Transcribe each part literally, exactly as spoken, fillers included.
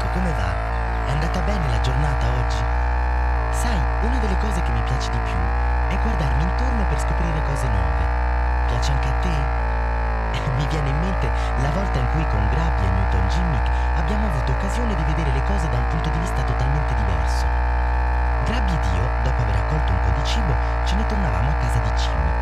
come va? È andata bene la giornata oggi? Sai, una delle cose che mi piace di più è guardarmi intorno per scoprire cose nuove. Piace anche a te? Mi viene in mente la volta in cui con Grabby e Newton Gimmick abbiamo avuto occasione di vedere le cose da un punto di vista totalmente diverso. Grabby ed io, dopo aver raccolto un po' di cibo, ce ne tornavamo a casa di Gimmick.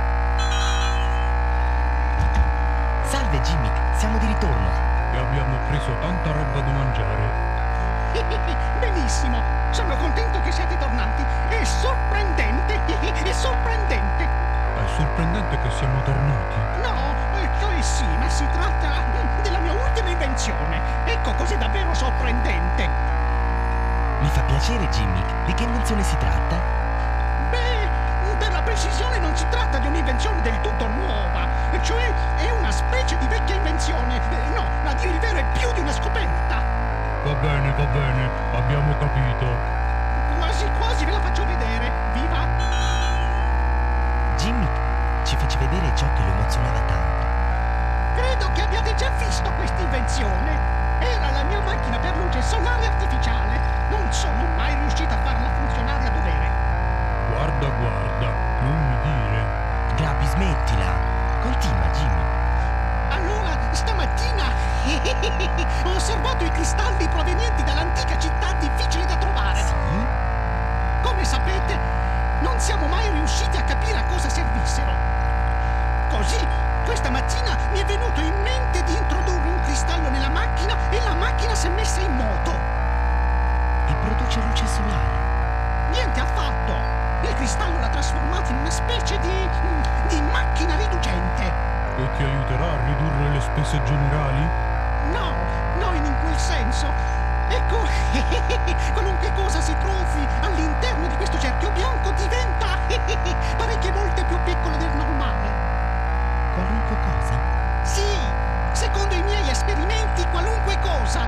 Salve Gimmick, siamo di ritorno. E abbiamo preso tanta roba da mangiare. Benissimo, sono contento che siate tornati. È sorprendente, è sorprendente. È sorprendente che siamo tornati. No, cioè sì, ma si tratta della mia ultima invenzione. Ecco cos'è davvero sorprendente. Mi fa piacere, Gimmick. Di che invenzione si tratta? Beh, per la precisione non si tratta di un'invenzione del tutto nuova. Cioè, è una specie di vecchia invenzione. No, a dire il vero è più di una scoperta. Va bene, va bene, abbiamo capito. Quasi quasi ve la faccio vedere. Viva! Gimmick ci fece vedere ciò che lo emozionava tanto. Credo che abbiate già visto questa invenzione. Era la mia macchina per luce solare artificiale. Non sono mai riuscita a farla funzionare a dovere. Guarda, guarda, non mi dire. Grabby, smettila. Continua, Gimmick. Allora, stamattina ho osservato i cristalli provenienti dall'antica città difficili da trovare. Sì? Come sapete, non siamo mai riusciti a capire a cosa servissero. Così, questa mattina mi è venuto in mente di introdurre un cristallo nella macchina e la macchina si è messa in moto. E produce luce solare. Niente affatto. Il cristallo l'ha trasformata in una specie di... di macchina riducente. E ti aiuterà a ridurre le spese generali? No, no, in quel senso. Ecco, qualunque cosa si trovi all'interno di questo cerchio bianco diventa parecchie volte più piccola del normale. Qualunque cosa? Sì, secondo i miei esperimenti, qualunque cosa.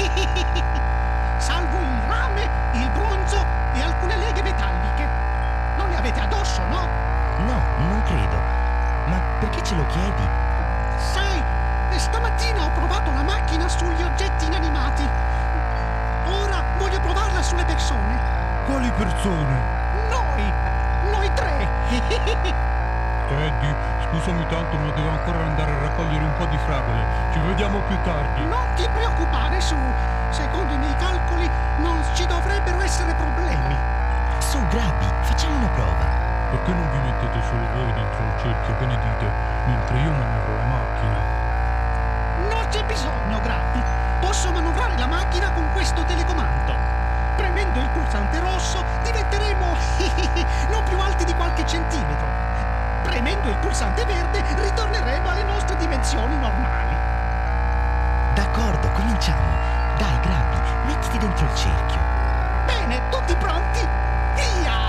Salvo il rame, il bronzo e alcune leghe metalliche. Non le avete addosso, no? No, non credo. Ma perché ce lo chiedi? Sai, stamattina ho provato la macchina sugli oggetti inanimati. Ora voglio provarla sulle persone. Quali persone? Noi! Noi tre! Teddy, scusami tanto, ma devo ancora andare a raccogliere un po' di fragole. Ci vediamo più tardi. Non ti preoccupare, su. Secondo i miei calcoli non ci dovrebbero essere problemi. Su, Grabby, facciamo una prova. Perché non vi mettete solo voi dentro il cerchio, che ne dite? Mentre io manovro la macchina. Non c'è bisogno, Grabby. Posso manovrare la macchina con questo telecomando. Premendo il pulsante rosso diventeremo non più alti di qualche centimetro. Premendo il pulsante verde ritorneremo alle nostre dimensioni normali. D'accordo, cominciamo. Dai, Grabby, mettiti dentro il cerchio. Bene, tutti pronti? Via!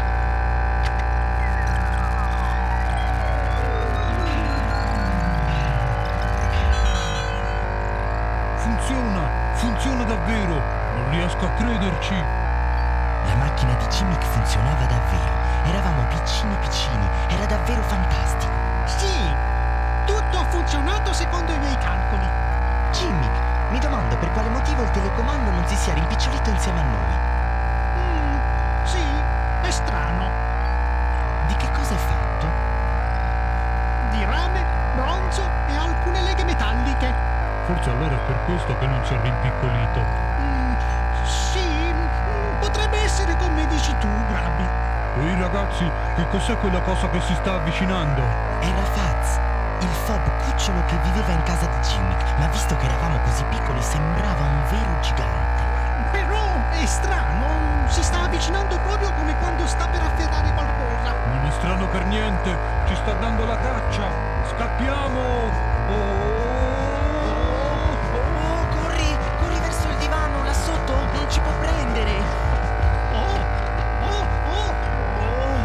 Funziona! Funziona davvero! Non riesco a crederci! La macchina di Gimmick funzionava davvero. Eravamo piccini piccini. Era davvero fantastico. Sì, tutto ha funzionato secondo i miei calcoli. Gimmick, mi domando per quale motivo il telecomando non si sia rimpicciolito insieme a noi. Mm, sì, è strano. Di che cosa è fatto? Di rame, bronzo e alcune leghe metalliche. Forse allora è per questo che non si è rimpiccolito. Mm, sì, mm, potrebbe essere come dici tu, Grabby. Ehi ragazzi, che cos'è quella cosa che si sta avvicinando? Era Faz, il fob cucciolo che viveva in casa di Gimmick, ma visto che eravamo così piccoli sembrava un vero gigante. Però è strano, si sta avvicinando proprio come quando sta per afferrare qualcosa. Non è strano per niente, ci sta dando la caccia. Scappiamo! Oh! Oh, corri, corri verso il divano, là sotto, non ci può prendere. Oh, oh, oh, oh.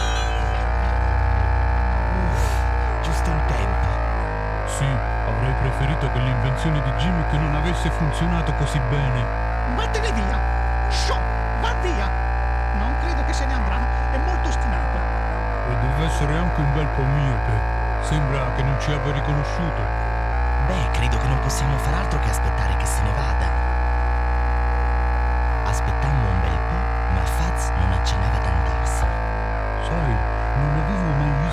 Uff, giusto in tempo. Sì, avrei preferito che l'invenzione di Gimmick non avesse funzionato così bene. Vattene via! Sciò, va via! Non credo che se ne andrà, è molto ostinato. E deve essere anche un bel po' miope. Sembra che non ci abbia riconosciuto. Beh, credo che non possiamo far altro che aspettare che se ne vada.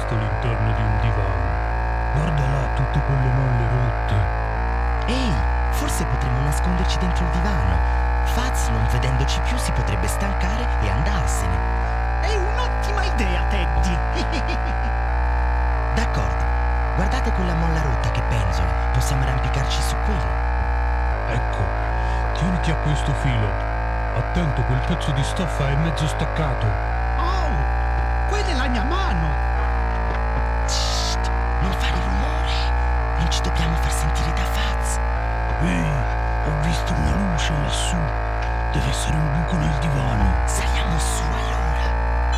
visto l'interno di un divano. Guarda là tutte quelle molle rotte. Ehi, forse potremmo nasconderci dentro il divano. Faz, non vedendoci più, si potrebbe stancare e andarsene. È un'ottima idea, Teddy. D'accordo. Guardate quella molla rotta che penzola. Possiamo arrampicarci su quella. Ecco, tieniti a questo filo. Attento, quel pezzo di stoffa è mezzo staccato. Oh, quella è la mia mano. Shh, non fare rumore. Non ci dobbiamo far sentire da Faz. Ehi, ho visto una luce lassù. Deve essere un buco nel divano. Saliamo su allora.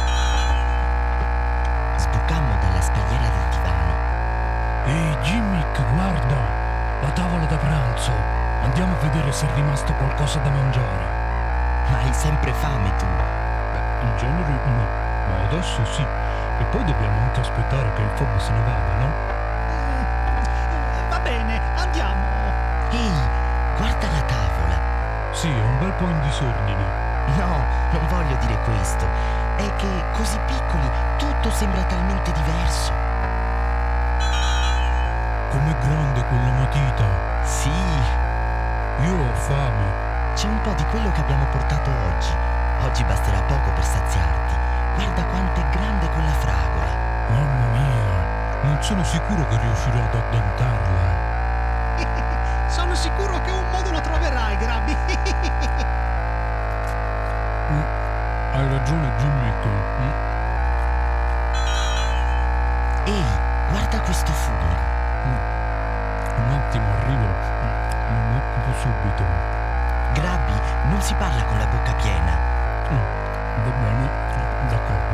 Sbucammo dalla spalliera del divano. Ehi, Jimmick, guarda! La tavola da pranzo. Andiamo a vedere se è rimasto qualcosa da mangiare. Ma hai sempre fame tu. Beh, in genere no, ma adesso sì. E poi dobbiamo anche aspettare che il Fob se ne vada, no? Eh, Va bene, andiamo. Ehi, guarda la tavola. Sì, è un bel po' in disordine. No, non voglio dire questo. È che così piccoli tutto sembra talmente diverso. Com'è grande quella matita. Sì, Io ho fame. c'è un po' di quello che abbiamo portato oggi. Oggi basterà poco per saziarti. Guarda quanto è grande quella fragola. Mamma mia, non sono sicuro che riuscirò ad addentarla. Sono sicuro che un modo lo troverai, Grabby. Mm, hai ragione, Jimmick. Mm. Ehi, guarda questo fungo. Un attimo, arrivo. Mm, Mi occupo subito. Grabby, non si parla con la bocca piena. Mm, Va bene, d'accordo.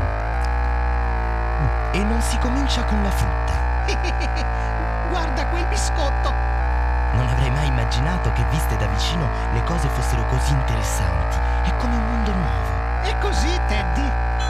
E non si comincia con la frutta. Guarda quel biscotto. Non avrei mai immaginato che viste da vicino le cose fossero così interessanti. È come un mondo nuovo. È così, Teddy.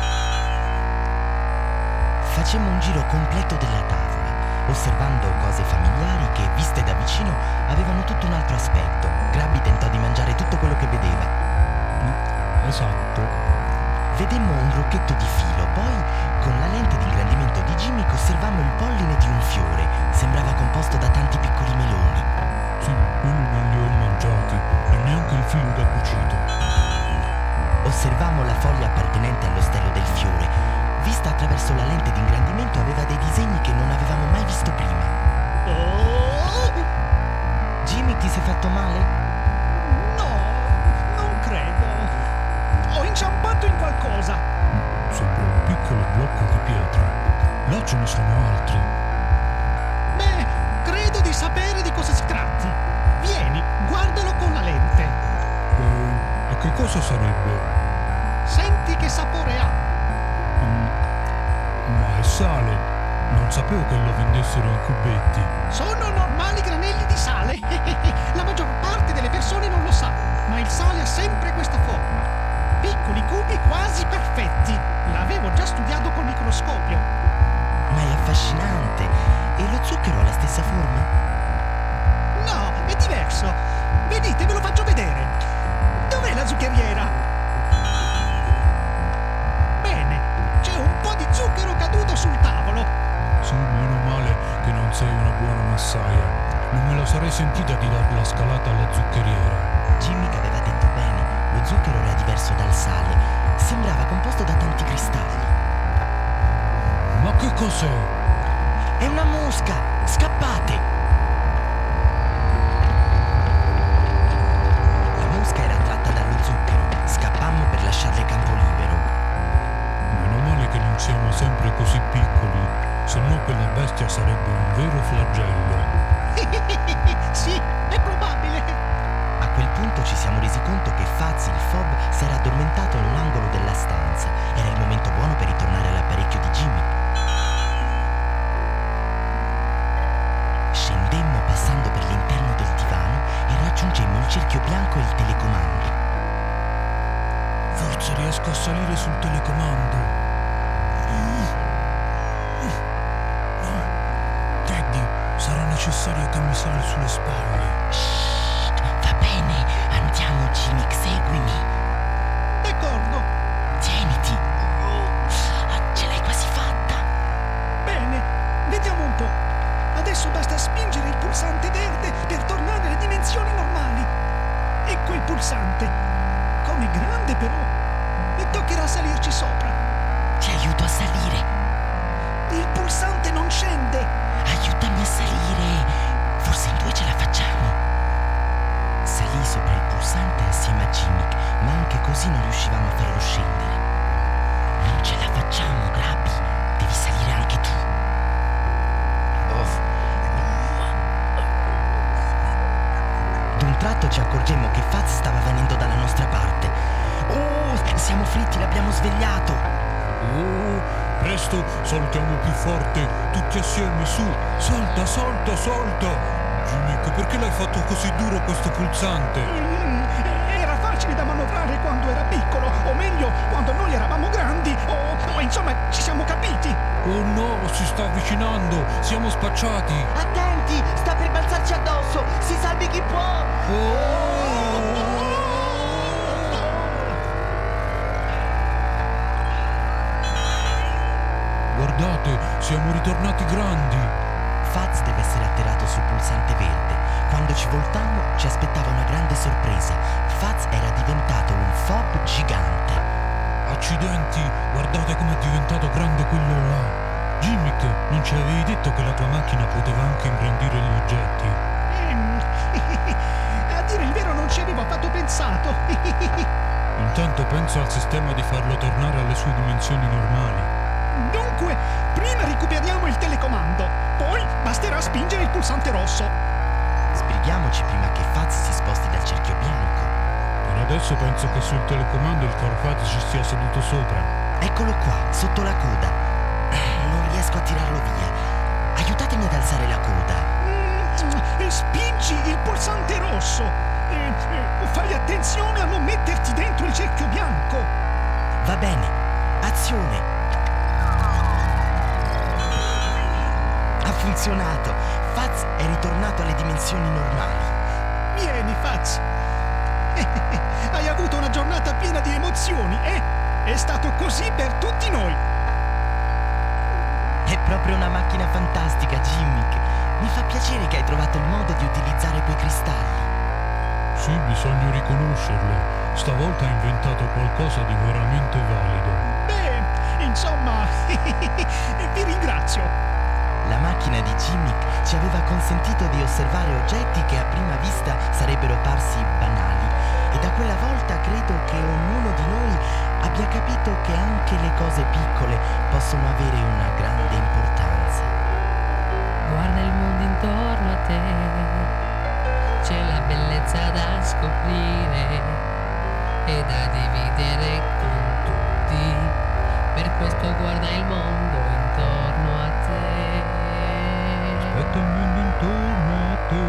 Facemmo un giro completo della tavola, osservando cose familiari che, viste da vicino, avevano tutto un altro aspetto. Grabby tentò di mangiare tutto quello che vedeva. Mm, Esatto. Vedemmo un rocchetto di filo, poi, con la lente di ingrandimento di Jimmy, osservammo il polline di un fiore. Sembrava composto da tanti piccoli meloni. Sì, quelli non li ho mangiati. E neanche il filo da cucito. Osservammo la foglia appartenente allo stelo del fiore. Vista attraverso la lente di ingrandimento, aveva dei disegni che non avevamo mai visto prima. Oh, Jimmy, ti sei fatto male? no, non credo. Ho inciampato in qualcosa. Sembra un piccolo blocco di pietra. Là ce ne sono altri. Beh, credo di sapere di cosa si tratti. Vieni, guardalo con la lente. Eh, e che cosa sarebbe? Senti che sapore ha. Mm, Ma è sale. Non sapevo che lo vendessero in cubetti. Sono normali granelli di sale. La maggior parte delle persone non lo sa, ma il sale ha sempre questa forma. Piccoli cubi quasi perfetti. L'avevo già studiato col microscopio. Ma è affascinante. E lo zucchero ha la stessa forma? No, è diverso. Vedete, ve lo faccio vedere. Dov'è la zuccheriera? Bene, c'è un po' di zucchero caduto sul tavolo. Sì, meno male che non sei una buona massaia. Non me la sarei sentita di dar la scalata alla zuccheriera. Jimmy che aveva detto bene, lo zucchero era diverso dal sale. Sembrava composto da tanti cristalli. Ma che cos'è? È una mosca! Scappate! La mosca era attratta dallo zucchero. Scappammo per lasciarle campo libero. Meno male che non siamo sempre così piccoli, se no quella bestia sarebbe un vero flagello. Sì, è probabile. A quel punto ci siamo resi conto che Faz, il fob, si era addormentato in un angolo della stanza. Era il momento buono per ritornare all'apparecchio di Jimmy. Scendemmo passando per l'interno del divano e raggiungemmo il cerchio bianco e il telecomando. Forse riesco a salire sul telecomando. No, Teddy, sarà necessario che mi sali sulle spalle. Shh, va bene, andiamo Jimmy, seguimi. D'accordo. Tieniti. Ah, ce l'hai quasi fatta. Bene. pulsante. Com'è grande però! Mi toccherà salirci sopra. Ti aiuto a salire. Il pulsante non scende. Aiutami a salire. Forse in due ce la facciamo. Salì sopra il pulsante assieme a Gimmick, ma anche così non riuscivamo a farlo scendere. Non ce la facciamo, Grabby. Devi salire anche tu. D'un tratto ci accorgemmo che Faz stava venendo dalla nostra parte. Oh, siamo fritti, l'abbiamo svegliato. Oh, presto, saltiamo più forte, tutti assieme, su, salta, salta, salta. Gimmick, perché l'hai fatto così duro questo pulsante? Mm, Era facile da manovrare quando era piccolo, o meglio, quando noi eravamo grandi, o, o insomma, ci siamo capiti. Oh no, si sta avvicinando, siamo spacciati. Attenti, sta per balzarci addosso. Si salvi chi può. Guardate, siamo ritornati grandi. Faz deve essere atterrato sul pulsante verde. Quando ci voltammo ci aspettava una grande sorpresa. Faz era diventato un fob gigante. Accidenti, guardate com'è diventato grande quello là. Gimmick, non ci avevi detto che la tua macchina poteva anche ingrandire gli oggetti? Ehm, A dire il vero non ci avevo affatto pensato. Intanto penso al sistema di farlo tornare alle sue dimensioni normali. Dunque, prima recuperiamo il telecomando, poi basterà spingere il pulsante rosso. Sbrighiamoci prima che Faz si sposti dal cerchio bianco. Per adesso penso che sul telecomando il Carfaz ci sia seduto sopra. Eccolo qua, sotto la coda. Non riesco a tirarlo via. Aiutatemi ad alzare la coda. Mm, Spingi il pulsante rosso. Eh, eh, Fai attenzione a non metterti dentro il cerchio bianco. Va bene, azione. Ha funzionato. Faz è ritornato alle dimensioni normali. Vieni, Faz. Hai avuto una giornata piena di emozioni, eh? È stato così per tutti noi. È proprio una macchina fantastica, Gimmick. Mi fa piacere che hai trovato il modo di utilizzare quei cristalli. Sì, bisogna riconoscerlo. Stavolta ha inventato qualcosa di veramente valido. Beh, insomma, vi ringrazio. La macchina di Gimmick ci aveva consentito di osservare oggetti che a prima vista sarebbero parsi banali. E da quella volta credo che ognuno di noi abbia capito che anche le cose piccole possono avere una grande importanza. Guarda il mondo intorno a te, c'è la bellezza da scoprire e da dividere con tutti. Per questo guarda il mondo intorno a te. Aspetta il mondo intorno a te,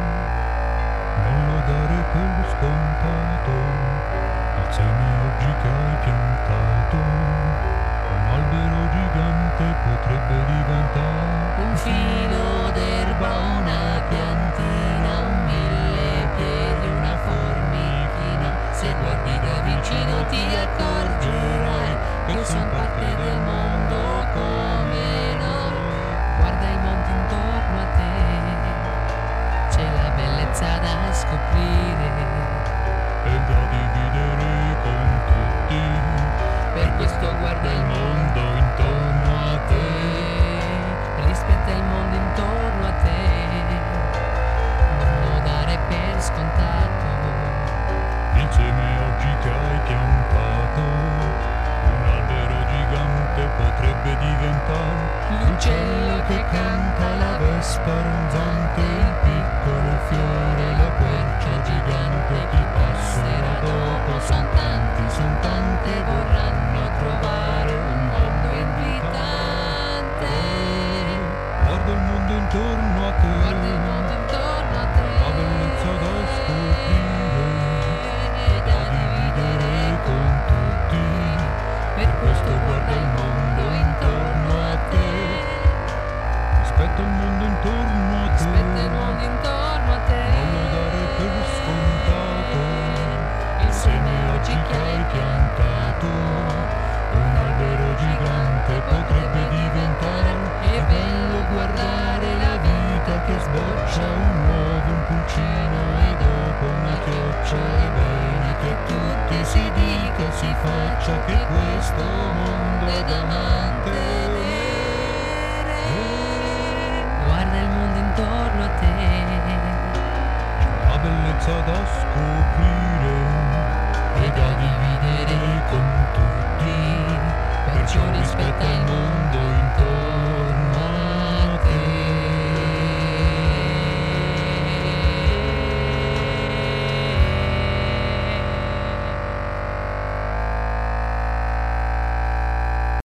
non lo dare per scontato. Il seme oggi che hai piantato, un albero gigante potrebbe diventare. Un filo d'erba, una piantina, un mille piedi, una formichina. Se guardi da vicino ti accorgerai che son parte del mondo come noi. Guarda i monti intorno a te, c'è la bellezza da scoprire E da dividere con tutti. per questo guarda il mondo intorno a te, rispetta il mondo intorno a te, non lo dare per scontato. Il seme oggi che hai piantato, un albero gigante potrebbe diventare. L'uccello che canta, la vespa ronzante, il piccolo fiore, la quercia gigante, chi passerà dopo, son tanti, son tante, vorranno trovare un mondo invitante. Guarda il mondo intorno a te, Guarda il mondo intorno a te, la bellezza da scoprire e da dividere con tutti. Per questo guarda il mondo intorno a te, aspetta il mondo intorno a te, aspetta il mondo intorno a te, non lo dare per scontato. il seme oggi che hai piantato, Un tutti si dica e si faccia che questo mondo è da mantenere. Guarda il mondo intorno a te, C'è una bellezza da scoprire e da dividere con tutti, perciò rispetta il mondo